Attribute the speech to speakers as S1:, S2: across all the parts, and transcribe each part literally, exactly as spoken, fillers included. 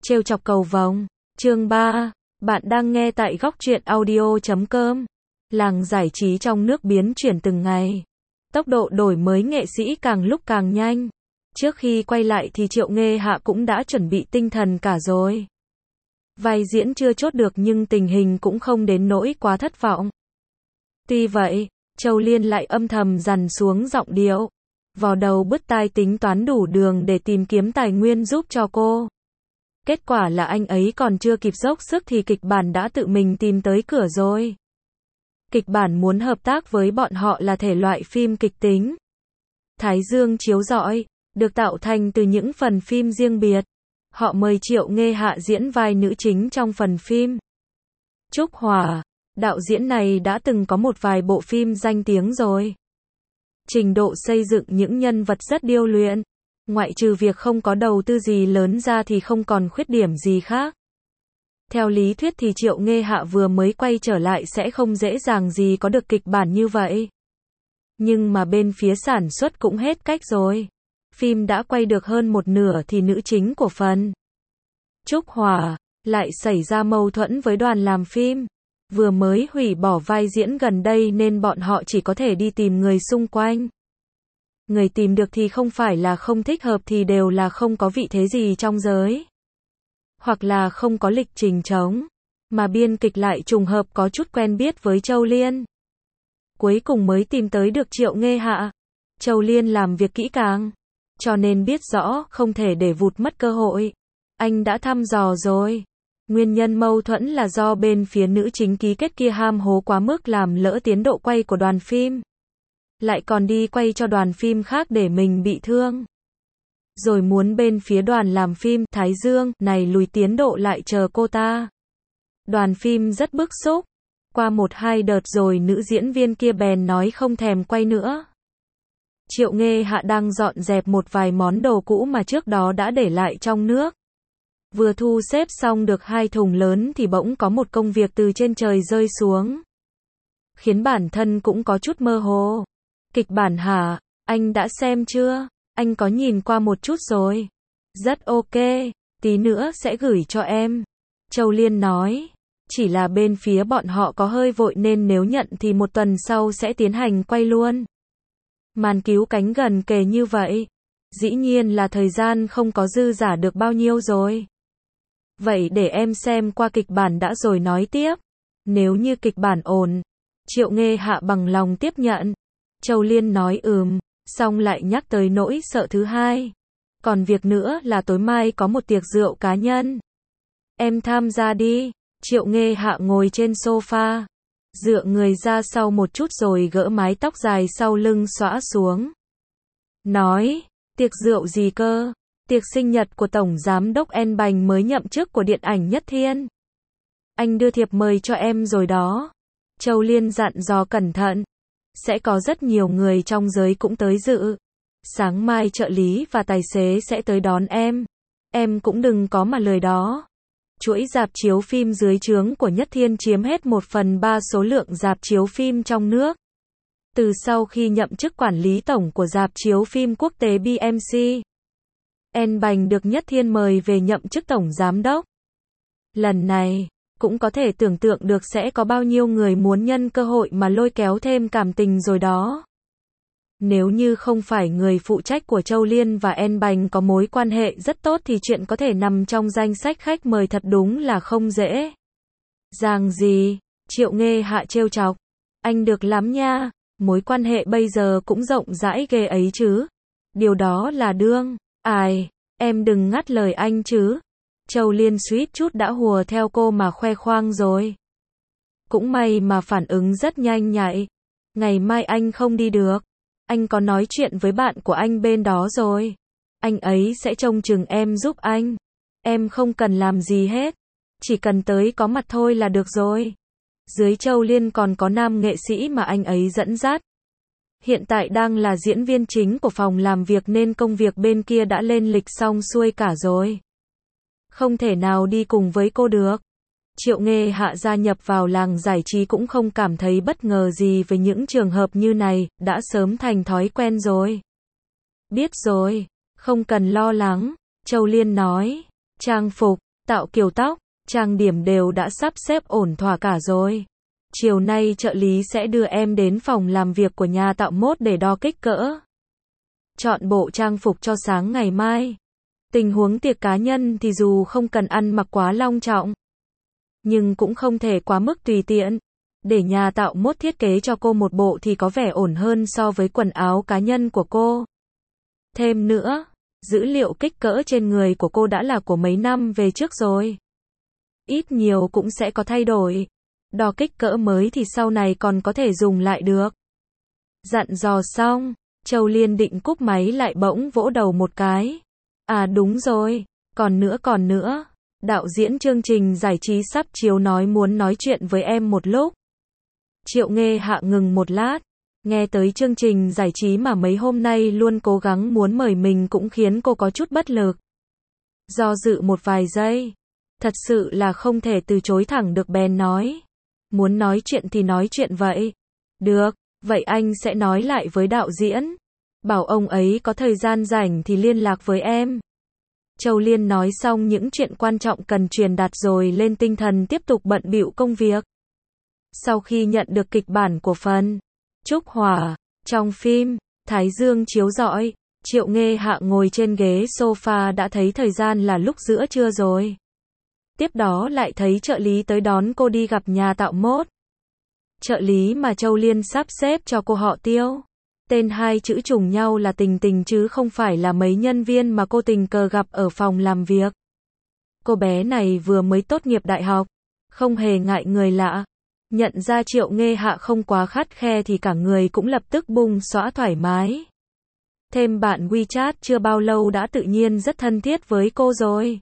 S1: Trêu chọc cầu vồng. Chương ba. Bạn đang nghe tại góc truyện audio chấm com. Làng giải trí trong nước biến chuyển từng ngày. Tốc độ đổi mới nghệ sĩ càng lúc càng nhanh. Trước khi quay lại thì Triệu Nghê Hạ cũng đã chuẩn bị tinh thần cả rồi. Vai diễn chưa chốt được nhưng tình hình cũng không đến nỗi quá thất vọng. Tuy vậy, Châu Liên lại âm thầm dằn xuống giọng điệu. Vò đầu bứt tai tính toán đủ đường để tìm kiếm tài nguyên giúp cho cô. Kết quả là anh ấy còn chưa kịp dốc sức thì kịch bản đã tự mình tìm tới cửa rồi. Kịch bản muốn hợp tác với bọn họ là thể loại phim kịch tính. Thái Dương chiếu rọi, được tạo thành từ những phần phim riêng biệt. Họ mời Triệu Nghê Hạ diễn vai nữ chính trong phần phim. Trúc Hòa, đạo diễn này đã từng có một vài bộ phim danh tiếng rồi. Trình độ xây dựng những nhân vật rất điêu luyện. Ngoại trừ việc không có đầu tư gì lớn ra thì không còn khuyết điểm gì khác. Theo lý thuyết thì Triệu Nghê Hạ vừa mới quay trở lại sẽ không dễ dàng gì có được kịch bản như vậy. Nhưng mà bên phía sản xuất cũng hết cách rồi. Phim đã quay được hơn một nửa thì nữ chính của phần Trúc Hòa lại xảy ra mâu thuẫn với đoàn làm phim. Vừa mới hủy bỏ vai diễn gần đây nên bọn họ chỉ có thể đi tìm người xung quanh. Người tìm được thì không phải là không thích hợp thì đều là không có vị thế gì trong giới. Hoặc là không có lịch trình trống. Mà biên kịch lại trùng hợp có chút quen biết với Châu Liên. Cuối cùng mới tìm tới được Triệu Nghê Hạ. Châu Liên làm việc kỹ càng. Cho nên biết rõ không thể để vụt mất cơ hội. Anh đã thăm dò rồi. Nguyên nhân mâu thuẫn là do bên phía nữ chính ký kết kia ham hố quá mức làm lỡ tiến độ quay của đoàn phim. Lại còn đi quay cho đoàn phim khác để mình bị thương. Rồi muốn bên phía đoàn làm phim Thái Dương này lùi tiến độ lại chờ cô ta. Đoàn phim rất bức xúc. Qua một hai đợt rồi nữ diễn viên kia bèn nói không thèm quay nữa. Triệu Nghê Hạ đang dọn dẹp một vài món đồ cũ mà trước đó đã để lại trong nước. Vừa thu xếp xong được hai thùng lớn thì bỗng có một công việc từ trên trời rơi xuống. Khiến bản thân cũng có chút mơ hồ. Kịch bản hả? Anh đã xem chưa? Anh có nhìn qua một chút rồi. Rất ok, tí nữa sẽ gửi cho em. Châu Liên nói. Chỉ là bên phía bọn họ có hơi vội nên nếu nhận thì một tuần sau sẽ tiến hành quay luôn. Màn cứu cánh gần kề như vậy. Dĩ nhiên là thời gian không có dư giả được bao nhiêu rồi. Vậy để em xem qua kịch bản đã rồi nói tiếp. Nếu như kịch bản ổn, Triệu Nghê Hạ bằng lòng tiếp nhận. Châu Liên nói ừm, xong lại nhắc tới nỗi sợ thứ hai. Còn việc nữa là tối mai có một tiệc rượu cá nhân. Em tham gia đi. Triệu Nghê Hạ ngồi trên sofa, dựa người ra sau một chút rồi gỡ mái tóc dài sau lưng xõa xuống. Nói, tiệc rượu gì cơ? Tiệc sinh nhật của Tổng Giám đốc En Bành mới nhậm chức của Điện ảnh Nhất Thiên. Anh đưa thiệp mời cho em rồi đó. Châu Liên dặn dò cẩn thận. Sẽ có rất nhiều người trong giới cũng tới dự. Sáng mai trợ lý và tài xế sẽ tới đón em. Em cũng đừng có mà lười đó. Chuỗi rạp chiếu phim dưới trướng của Nhất Thiên chiếm hết một phần ba số lượng rạp chiếu phim trong nước. Từ sau khi nhậm chức quản lý tổng của rạp chiếu phim quốc tế bê em xê, En Bành được Nhất Thiên mời về nhậm chức tổng giám đốc. Lần này, cũng có thể tưởng tượng được sẽ có bao nhiêu người muốn nhân cơ hội mà lôi kéo thêm cảm tình rồi đó. Nếu như không phải người phụ trách của Châu Liên và En Bành có mối quan hệ rất tốt thì chuyện có thể nằm trong danh sách khách mời thật đúng là không dễ. Dàng gì? Triệu Nghê Hạ trêu chọc. Anh được lắm nha, mối quan hệ bây giờ cũng rộng rãi ghê ấy chứ. Điều đó là đương. Ai, em đừng ngắt lời anh chứ. Châu Liên suýt chút đã hùa theo cô mà khoe khoang rồi. Cũng may mà phản ứng rất nhanh nhạy. Ngày mai anh không đi được. Anh có nói chuyện với bạn của anh bên đó rồi. Anh ấy sẽ trông chừng em giúp anh. Em không cần làm gì hết. Chỉ cần tới có mặt thôi là được rồi. Dưới Châu Liên còn có nam nghệ sĩ mà anh ấy dẫn dắt. Hiện tại đang là diễn viên chính của phòng làm việc nên công việc bên kia đã lên lịch xong xuôi cả rồi. Không thể nào đi cùng với cô được. Triệu Nghê Hạ gia nhập vào làng giải trí cũng không cảm thấy bất ngờ gì với những trường hợp như này, đã sớm thành thói quen rồi. Biết rồi, không cần lo lắng, Châu Liên nói. Trang phục, tạo kiểu tóc, trang điểm đều đã sắp xếp ổn thỏa cả rồi. Chiều nay trợ lý sẽ đưa em đến phòng làm việc của nhà tạo mốt để đo kích cỡ. Chọn bộ trang phục cho sáng ngày mai. Tình huống tiệc cá nhân thì dù không cần ăn mặc quá long trọng, nhưng cũng không thể quá mức tùy tiện. Để nhà tạo mốt thiết kế cho cô một bộ thì có vẻ ổn hơn so với quần áo cá nhân của cô. Thêm nữa, dữ liệu kích cỡ trên người của cô đã là của mấy năm về trước rồi. Ít nhiều cũng sẽ có thay đổi. Đo kích cỡ mới thì sau này còn có thể dùng lại được. Dặn dò xong, Châu Liên định cúp máy lại bỗng vỗ đầu một cái. À đúng rồi, còn nữa còn nữa, đạo diễn chương trình giải trí sắp chiếu nói muốn nói chuyện với em một lúc. Triệu Nghê Hạ ngừng một lát, nghe tới chương trình giải trí mà mấy hôm nay luôn cố gắng muốn mời mình cũng khiến cô có chút bất lực. Do dự một vài giây, thật sự là không thể từ chối thẳng được bèn nói. Muốn nói chuyện thì nói chuyện vậy. Được, vậy anh sẽ nói lại với đạo diễn. Bảo ông ấy có thời gian rảnh thì liên lạc với em. Châu Liên nói xong những chuyện quan trọng cần truyền đạt rồi lên tinh thần tiếp tục bận bịu công việc. Sau khi nhận được kịch bản của phần Trúc Hỏa, trong phim Thái Dương chiếu rọi, Triệu Nghê Hạ ngồi trên ghế sofa đã thấy thời gian là lúc giữa trưa rồi. Tiếp đó lại thấy trợ lý tới đón cô đi gặp nhà tạo mốt. Trợ lý mà Châu Liên sắp xếp cho cô họ Tiêu. Tên hai chữ trùng nhau là Tình Tình chứ không phải là mấy nhân viên mà cô tình cờ gặp ở phòng làm việc. Cô bé này vừa mới tốt nghiệp đại học, không hề ngại người lạ. Nhận ra Triệu Nghê Hạ không quá khắt khe thì cả người cũng lập tức bung xõa thoải mái. Thêm bạn WeChat chưa bao lâu đã tự nhiên rất thân thiết với cô rồi.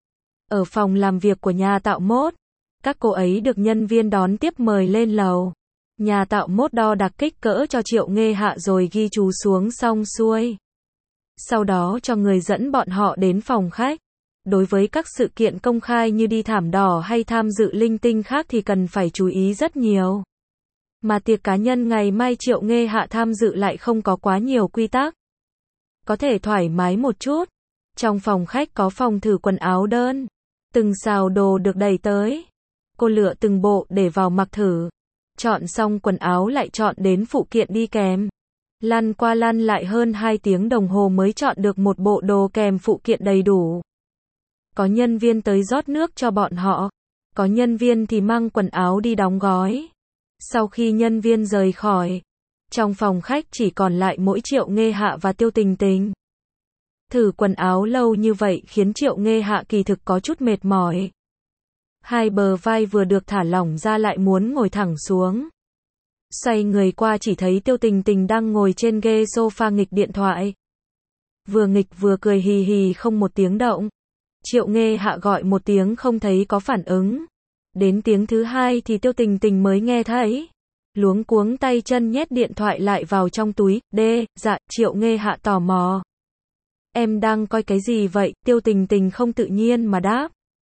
S1: Ở phòng làm việc của nhà tạo mốt, các cô ấy được nhân viên đón tiếp mời lên lầu. Nhà tạo mốt đo đạc kích cỡ cho Triệu Nghê Hạ rồi ghi chú xuống xong xuôi. Sau đó cho người dẫn bọn họ đến phòng khách. Đối với các sự kiện công khai như đi thảm đỏ hay tham dự linh tinh khác thì cần phải chú ý rất nhiều. Mà tiệc cá nhân ngày mai Triệu Nghê Hạ tham dự lại không có quá nhiều quy tắc. Có thể thoải mái một chút. Trong phòng khách có phòng thử quần áo đơn. Từng xào đồ được đẩy tới. Cô lựa từng bộ để vào mặc thử. Chọn xong quần áo lại chọn đến phụ kiện đi kèm. Lăn qua lăn lại hơn hai tiếng đồng hồ mới chọn được một bộ đồ kèm phụ kiện đầy đủ. Có nhân viên tới rót nước cho bọn họ. Có nhân viên thì mang quần áo đi đóng gói. Sau khi nhân viên rời khỏi, trong phòng khách chỉ còn lại mỗi Triệu Nghê Hạ và Tiêu Tình Tình. Thử quần áo lâu như vậy khiến Triệu Nghê Hạ kỳ thực có chút mệt mỏi. Hai bờ vai vừa được thả lỏng ra lại muốn ngồi thẳng xuống. Xoay người qua chỉ thấy Tiêu Tình Tình đang ngồi trên ghế sofa nghịch điện thoại. Vừa nghịch vừa cười hì hì không một tiếng động. Triệu Nghê Hạ gọi một tiếng không thấy có phản ứng. Đến tiếng thứ hai thì Tiêu Tình Tình mới nghe thấy. Luống cuống tay chân nhét điện thoại lại vào trong túi. Đê, dạ, Triệu Nghê Hạ tò mò. Em đang coi cái gì vậy? Tiêu Tình Tình không tự nhiên mà đáp.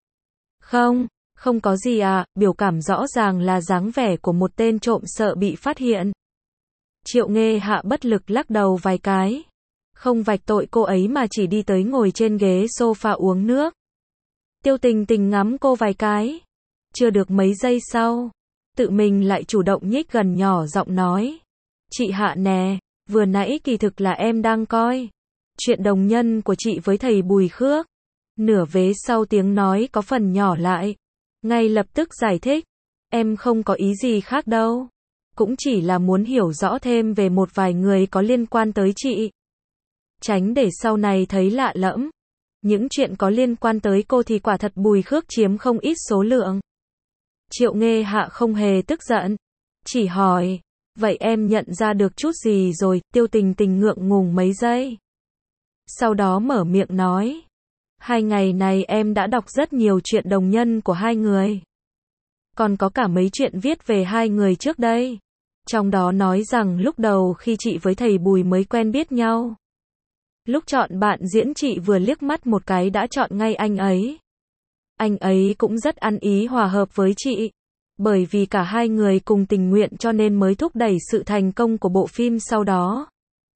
S1: Không, không có gì à, biểu cảm rõ ràng là dáng vẻ của một tên trộm sợ bị phát hiện. Triệu Nghê Hạ bất lực lắc đầu vài cái. Không vạch tội cô ấy mà chỉ đi tới ngồi trên ghế sofa uống nước. Tiêu Tình Tình ngắm cô vài cái. Chưa được mấy giây sau, tự mình lại chủ động nhích gần nhỏ giọng nói. Chị Hạ nè, vừa nãy kỳ thực là em đang coi chuyện đồng nhân của chị với thầy Bùi Khước. Nửa vế sau tiếng nói có phần nhỏ lại. Ngay lập tức giải thích. Em không có ý gì khác đâu. Cũng chỉ là muốn hiểu rõ thêm về một vài người có liên quan tới chị. Tránh để sau này thấy lạ lẫm. Những chuyện có liên quan tới cô thì quả thật Bùi Khước chiếm không ít số lượng. Triệu Nghê Hạ không hề tức giận. Chỉ hỏi. Vậy em nhận ra được chút gì rồi? Tiêu Tình Tình ngượng ngùng mấy giây. Sau đó mở miệng nói. Hai ngày này em đã đọc rất nhiều chuyện đồng nhân của hai người. Còn có cả mấy chuyện viết về hai người trước đây. Trong đó nói rằng lúc đầu khi chị với thầy Bùi mới quen biết nhau. Lúc chọn bạn diễn chị vừa liếc mắt một cái đã chọn ngay anh ấy. Anh ấy cũng rất ăn ý hòa hợp với chị. Bởi vì cả hai người cùng tình nguyện cho nên mới thúc đẩy sự thành công của bộ phim sau đó.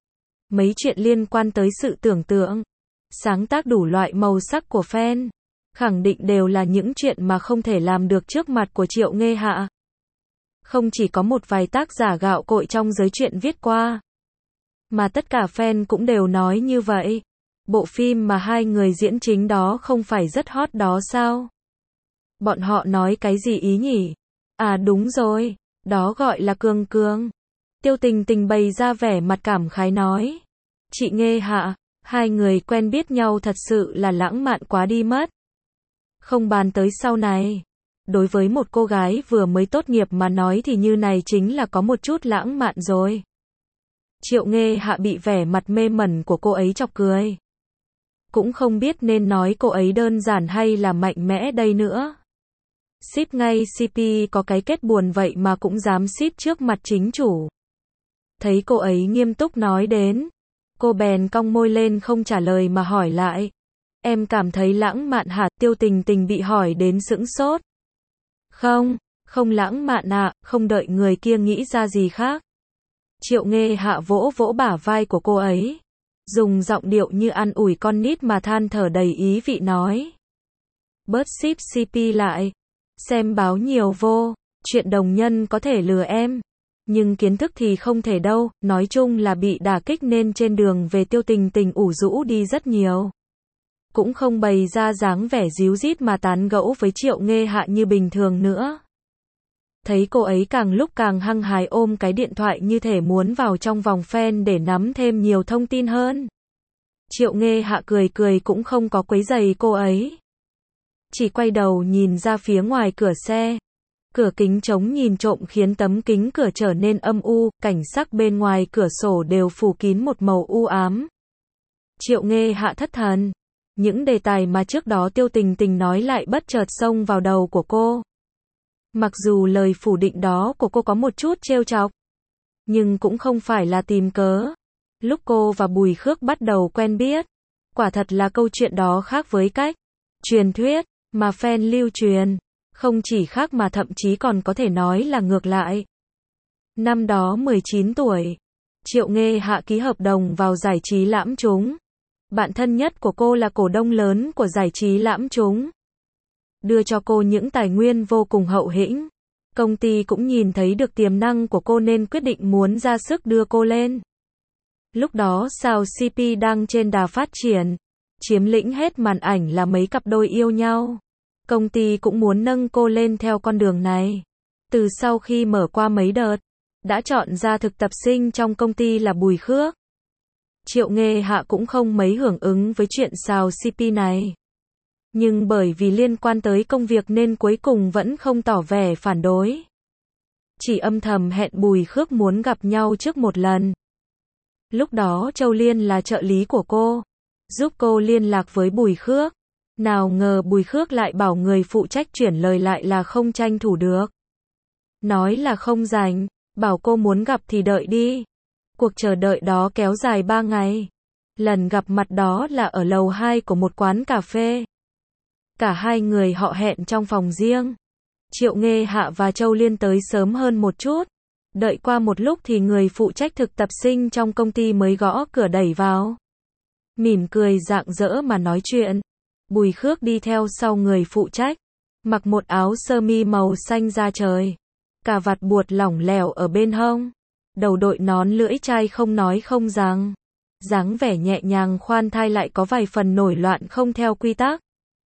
S1: Mấy chuyện liên quan tới sự tưởng tượng, sáng tác đủ loại màu sắc của fan, khẳng định đều là những chuyện mà không thể làm được trước mặt của Triệu Nghê Hạ. Không chỉ có một vài tác giả gạo cội trong giới truyện viết qua, mà tất cả fan cũng đều nói như vậy. Bộ phim mà hai người diễn chính đó không phải rất hot đó sao? Bọn họ nói cái gì ý nhỉ? À đúng rồi, đó gọi là Cương Cương. Tiêu Tình Tình bày ra vẻ mặt cảm khái nói. Chị Nghê Hạ, hai người quen biết nhau thật sự là lãng mạn quá đi mất. Không bàn tới sau này. Đối với một cô gái vừa mới tốt nghiệp mà nói thì như này chính là có một chút lãng mạn rồi. Triệu Nghê Hạ bị vẻ mặt mê mẩn của cô ấy chọc cười. Cũng không biết nên nói cô ấy đơn giản hay là mạnh mẽ đây nữa. Ship ngay xê pê có cái kết buồn vậy mà cũng dám ship trước mặt chính chủ. Thấy cô ấy nghiêm túc nói đến, cô bèn cong môi lên không trả lời mà hỏi lại. Em cảm thấy lãng mạn hả? Tiêu Tình Tình bị hỏi đến sững sốt. Không, không lãng mạn ạ, à, không đợi người kia nghĩ ra gì khác. Triệu Nghê Hạ vỗ vỗ bả vai của cô ấy, dùng giọng điệu như an ủi con nít mà than thở đầy ý vị nói. Bớt ship xê pê lại, xem báo nhiều vô, chuyện đồng nhân có thể lừa em, nhưng kiến thức thì không thể đâu, nói chung là bị đả kích nên trên đường về Tiêu Tình Tình ủ rũ đi rất nhiều. Cũng không bày ra dáng vẻ díu dít mà tán gẫu với Triệu Nghê Hạ như bình thường nữa. Thấy cô ấy càng lúc càng hăng hái ôm cái điện thoại như thể muốn vào trong vòng fan để nắm thêm nhiều thông tin hơn. Triệu Nghê Hạ cười cười cũng không có quấy rầy cô ấy. Chỉ quay đầu nhìn ra phía ngoài cửa xe. Cửa kính trống nhìn trộm khiến tấm kính cửa trở nên âm u, cảnh sắc bên ngoài cửa sổ đều phủ kín một màu u ám. Triệu Nghê Hạ thất thần. Những đề tài mà trước đó Tiêu Tình Tình nói lại bất chợt xông vào đầu của cô. Mặc dù lời phủ định đó của cô có một chút trêu chọc, nhưng cũng không phải là tìm cớ. Lúc cô và Bùi Khước bắt đầu quen biết, quả thật là câu chuyện đó khác với cách truyền thuyết mà fan lưu truyền, không chỉ khác mà thậm chí còn có thể nói là ngược lại. Năm đó mười chín tuổi, Triệu Nghê Hạ ký hợp đồng vào giải trí Lãm Chúng. Bạn thân nhất của cô là cổ đông lớn của giải trí Lãm Chúng, đưa cho cô những tài nguyên vô cùng hậu hĩnh. Công ty cũng nhìn thấy được tiềm năng của cô nên quyết định muốn ra sức đưa cô lên. Lúc đó sao xê pê đang trên đà phát triển, chiếm lĩnh hết màn ảnh là mấy cặp đôi yêu nhau. Công ty cũng muốn nâng cô lên theo con đường này. Từ sau khi mở qua mấy đợt, đã chọn ra thực tập sinh trong công ty là Bùi Khước. Triệu Nghê Hạ cũng không mấy hưởng ứng với chuyện xào xê pê này. Nhưng bởi vì liên quan tới công việc nên cuối cùng vẫn không tỏ vẻ phản đối. Chỉ âm thầm hẹn Bùi Khước muốn gặp nhau trước một lần. Lúc đó Châu Liên là trợ lý của cô, giúp cô liên lạc với Bùi Khước. Nào ngờ Bùi Khước lại bảo người phụ trách chuyển lời lại là không tranh thủ được. Nói là không rảnh, bảo cô muốn gặp thì đợi đi. Cuộc chờ đợi đó kéo dài ba ngày. Lần gặp mặt đó là ở lầu hai của một quán cà phê. Cả hai người họ hẹn trong phòng riêng. Triệu Nghê Hạ và Châu Liên tới sớm hơn một chút. Đợi qua một lúc thì người phụ trách thực tập sinh trong công ty mới gõ cửa đẩy vào. Mỉm cười rạng rỡ mà nói chuyện. Bùi Khước đi theo sau người phụ trách, mặc một áo sơ mi màu xanh da trời, cà vạt buột lỏng lẻo ở bên hông, đầu đội nón lưỡi chai không nói không rằng, dáng vẻ nhẹ nhàng khoan thai lại có vài phần nổi loạn không theo quy tắc.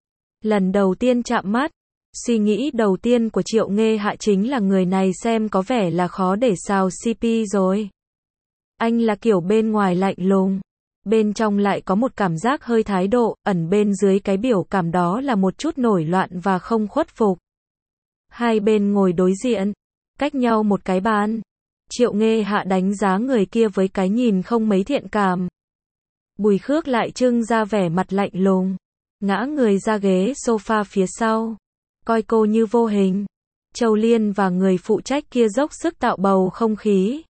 S1: Lần đầu tiên chạm mắt, suy nghĩ đầu tiên của Triệu Nghê Hạ chính là người này xem có vẻ là khó để xào xê pê rồi. Anh là kiểu bên ngoài lạnh lùng, bên trong lại có một cảm giác hơi thái độ, ẩn bên dưới cái biểu cảm đó là một chút nổi loạn và không khuất phục. Hai bên ngồi đối diện, cách nhau một cái bàn. Triệu Nghê Hạ đánh giá người kia với cái nhìn không mấy thiện cảm. Bùi Khước lại trưng ra vẻ mặt lạnh lùng, ngã người ra ghế sofa phía sau, coi cô như vô hình. Châu Liên và người phụ trách kia dốc sức tạo bầu không khí.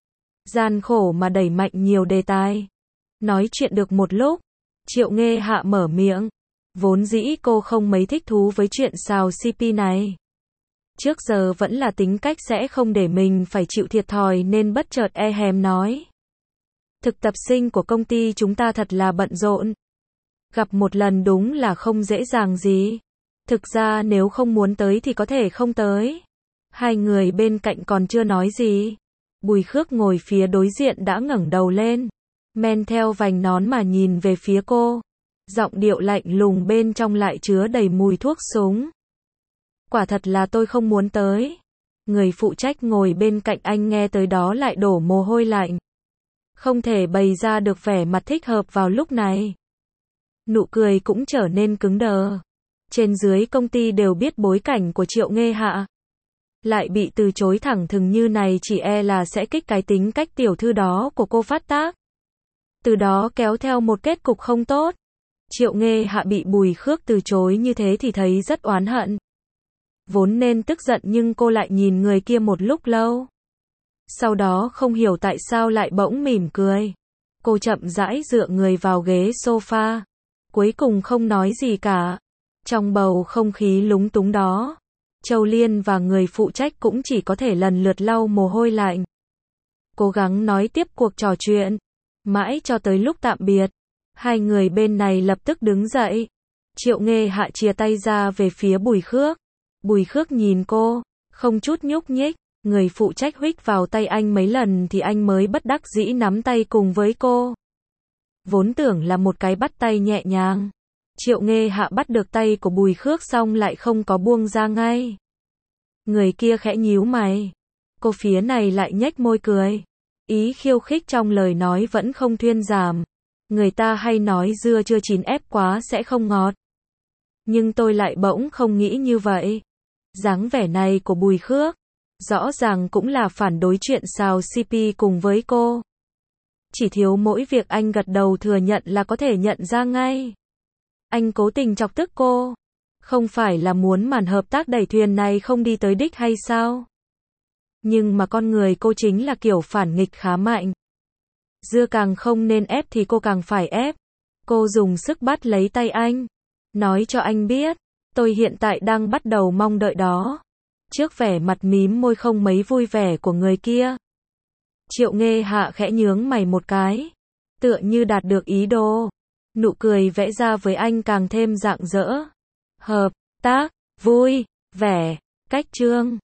S1: Gian khổ mà đẩy mạnh nhiều đề tài. Nói chuyện được một lúc, Triệu Nghê Hạ mở miệng. Vốn dĩ cô không mấy thích thú với chuyện xào xê pê này. Trước giờ vẫn là tính cách sẽ không để mình phải chịu thiệt thòi nên bất chợt e hèm nói. Thực tập sinh của công ty chúng ta thật là bận rộn. Gặp một lần đúng là không dễ dàng gì. Thực ra nếu không muốn tới thì có thể không tới. Hai người bên cạnh còn chưa nói gì. Bùi Khước ngồi phía đối diện đã ngẩng đầu lên, men theo vành nón mà nhìn về phía cô. Giọng điệu lạnh lùng bên trong lại chứa đầy mùi thuốc súng. Quả thật là tôi không muốn tới. Người phụ trách ngồi bên cạnh anh nghe tới đó lại đổ mồ hôi lạnh. Không thể bày ra được vẻ mặt thích hợp vào lúc này. Nụ cười cũng trở nên cứng đờ. Trên dưới công ty đều biết bối cảnh của Triệu Nghê Hạ. Lại bị từ chối thẳng thừng như này chỉ e là sẽ kích cái tính cách tiểu thư đó của cô phát tác. Từ đó kéo theo một kết cục không tốt. Triệu Nghê Hạ bị Bùi Khước từ chối như thế thì thấy rất oán hận. Vốn nên tức giận nhưng cô lại nhìn người kia một lúc lâu. Sau đó không hiểu tại sao lại bỗng mỉm cười. Cô chậm rãi dựa người vào ghế sofa. Cuối cùng không nói gì cả. Trong bầu không khí lúng túng đó, Châu Liên và người phụ trách cũng chỉ có thể lần lượt lau mồ hôi lạnh. Cố gắng nói tiếp cuộc trò chuyện. Mãi cho tới lúc tạm biệt, hai người bên này lập tức đứng dậy. Triệu Nghê Hạ chìa tay ra về phía Bùi Khước. Bùi Khước nhìn cô, không chút nhúc nhích. Người phụ trách huých vào tay anh mấy lần thì anh mới bất đắc dĩ nắm tay cùng với cô. Vốn tưởng là một cái bắt tay nhẹ nhàng. Triệu Nghê Hạ bắt được tay của Bùi Khước xong lại không có buông ra ngay. Người kia khẽ nhíu mày. Cô phía này lại nhếch môi cười. Ý khiêu khích trong lời nói vẫn không thuyên giảm. Người ta hay nói dưa chưa chín ép quá sẽ không ngọt. Nhưng tôi lại bỗng không nghĩ như vậy. Dáng vẻ này của Bùi Khước rõ ràng cũng là phản đối chuyện xào xê pê cùng với cô. Chỉ thiếu mỗi việc anh gật đầu thừa nhận là có thể nhận ra ngay. Anh cố tình chọc tức cô. Không phải là muốn màn hợp tác đẩy thuyền này không đi tới đích hay sao? Nhưng mà con người cô chính là kiểu phản nghịch khá mạnh. Dưa càng không nên ép thì cô càng phải ép. Cô dùng sức bắt lấy tay anh. Nói cho anh biết, tôi hiện tại đang bắt đầu mong đợi đó. Trước vẻ mặt mím môi không mấy vui vẻ của người kia, Triệu Nghê Hạ khẽ nhướng mày một cái. Tựa như đạt được ý đồ. Nụ cười vẽ ra với anh càng thêm rạng rỡ. Hợp tác, vui, vẻ, cách chương.